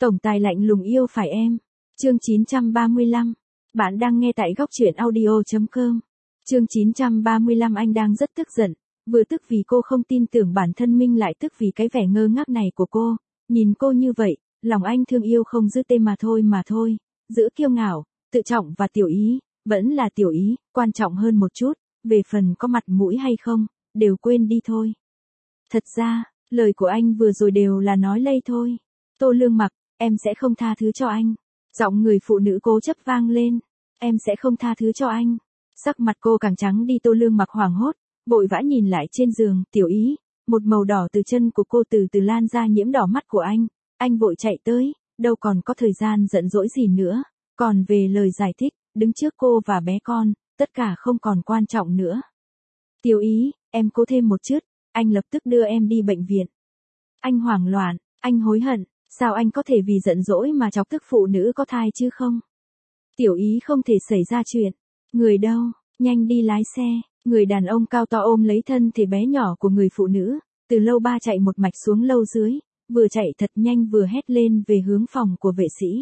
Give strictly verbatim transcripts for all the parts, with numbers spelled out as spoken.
Tổng tài lạnh lùng yêu phải em. Chương chín trăm ba mươi lăm. Bạn đang nghe tại góc truyện audio chấm com. Chương chín trăm ba mươi lăm. Anh đang rất tức giận, vừa tức vì cô không tin tưởng bản thân mình, lại tức vì cái vẻ ngơ ngác này của cô. Nhìn cô như vậy, lòng anh thương yêu không giữ tên mà thôi mà thôi. Giữa kiêu ngạo, tự trọng và tiểu ý, vẫn là tiểu ý, quan trọng hơn một chút. Về phần có mặt mũi hay không, đều quên đi thôi. Thật ra, lời của anh vừa rồi đều là nói lây thôi. Tô Lương Mặc, em sẽ không tha thứ cho anh. Giọng người phụ nữ cố chấp vang lên. Em sẽ không tha thứ cho anh. Sắc mặt cô càng trắng đi. Tô Lương Mặc hoảng hốt, vội vã nhìn lại trên giường. Tiểu ý, một màu đỏ từ chân của cô từ từ lan ra nhiễm đỏ mắt của anh. Anh vội chạy tới, đâu còn có thời gian giận dỗi gì nữa. Còn về lời giải thích, đứng trước cô và bé con, tất cả không còn quan trọng nữa. Tiểu ý, em cố thêm một chút, anh lập tức đưa em đi bệnh viện. Anh hoảng loạn, anh hối hận, sao anh có thể vì giận dỗi mà chọc tức phụ nữ có thai chứ không? Tiểu ý không thể xảy ra chuyện. Người đâu, nhanh đi lái xe. Người đàn ông cao to ôm lấy thân thể bé nhỏ của người phụ nữ, từ lâu ba chạy một mạch xuống lâu dưới, vừa chạy thật nhanh vừa hét lên về hướng phòng của vệ sĩ.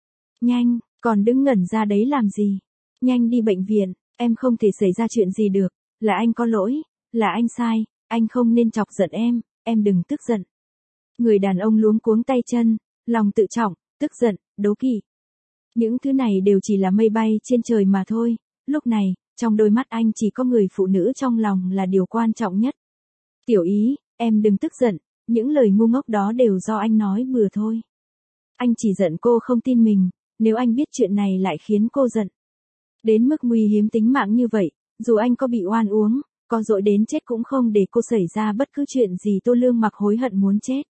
Nhanh, còn đứng ngẩn ra đấy làm gì? Nhanh đi bệnh viện, em không thể xảy ra chuyện gì được, là anh có lỗi, là anh sai, anh không nên chọc giận em, em đừng tức giận. Người đàn ông luống cuống tay chân, lòng tự trọng, tức giận, đố kỵ. Những thứ này đều chỉ là mây bay trên trời mà thôi, lúc này, trong đôi mắt anh chỉ có người phụ nữ trong lòng là điều quan trọng nhất. Tiểu ý, em đừng tức giận, những lời ngu ngốc đó đều do anh nói bừa thôi. Anh chỉ giận cô không tin mình, nếu anh biết chuyện này lại khiến cô giận đến mức nguy hiểm tính mạng như vậy, dù anh có bị oan uống, có dội đến chết cũng không để cô xảy ra bất cứ chuyện gì. Tô Lương Mặc hối hận muốn chết.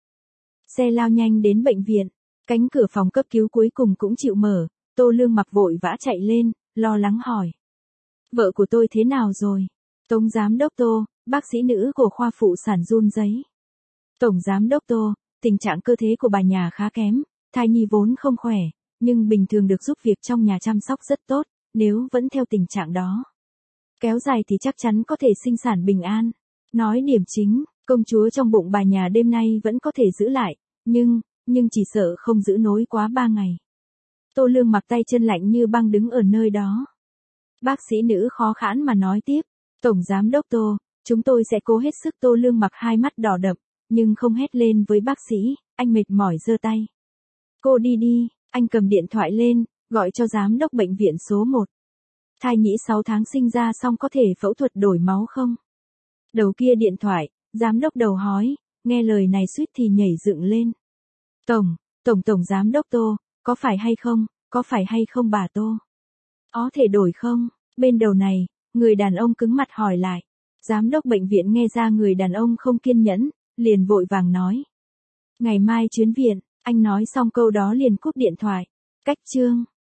Xe lao nhanh đến bệnh viện, cánh cửa phòng cấp cứu cuối cùng cũng chịu mở. Tô Lương Mặc vội vã chạy lên, lo lắng hỏi. Vợ của tôi thế nào rồi? Tổng giám đốc Tô, bác sĩ nữ của khoa phụ sản run rẩy. Tổng giám đốc Tô, tình trạng cơ thể của bà nhà khá kém, thai nhi vốn không khỏe, nhưng bình thường được giúp việc trong nhà chăm sóc rất tốt, nếu vẫn theo tình trạng đó kéo dài thì chắc chắn có thể sinh sản bình an. Nói điểm chính, công chúa trong bụng bà nhà đêm nay vẫn có thể giữ lại, nhưng, nhưng chỉ sợ không giữ nổi quá ba ngày. Tô Lương Mặc tay chân lạnh như băng đứng ở nơi đó. Bác sĩ nữ khó khăn mà nói tiếp. Tổng giám đốc Tô, chúng tôi sẽ cố hết sức. Tô Lương Mặc hai mắt đỏ đậm, nhưng không hét lên với bác sĩ, anh mệt mỏi giơ tay. Cô đi đi, anh cầm điện thoại lên, gọi cho giám đốc bệnh viện số một. Thai nhĩ sáu tháng sinh ra xong có thể phẫu thuật đổi máu không? Đầu kia điện thoại, giám đốc đầu hói, nghe lời này suýt thì nhảy dựng lên. Tổng, tổng tổng giám đốc Tô, có phải hay không, có phải hay không bà Tô? Có thể đổi không? Bên đầu này, người đàn ông cứng mặt hỏi lại. Giám đốc bệnh viện nghe ra người đàn ông không kiên nhẫn, liền vội vàng nói. Ngày mai chuyến viện, anh nói xong câu đó liền cúp điện thoại. Cách chương.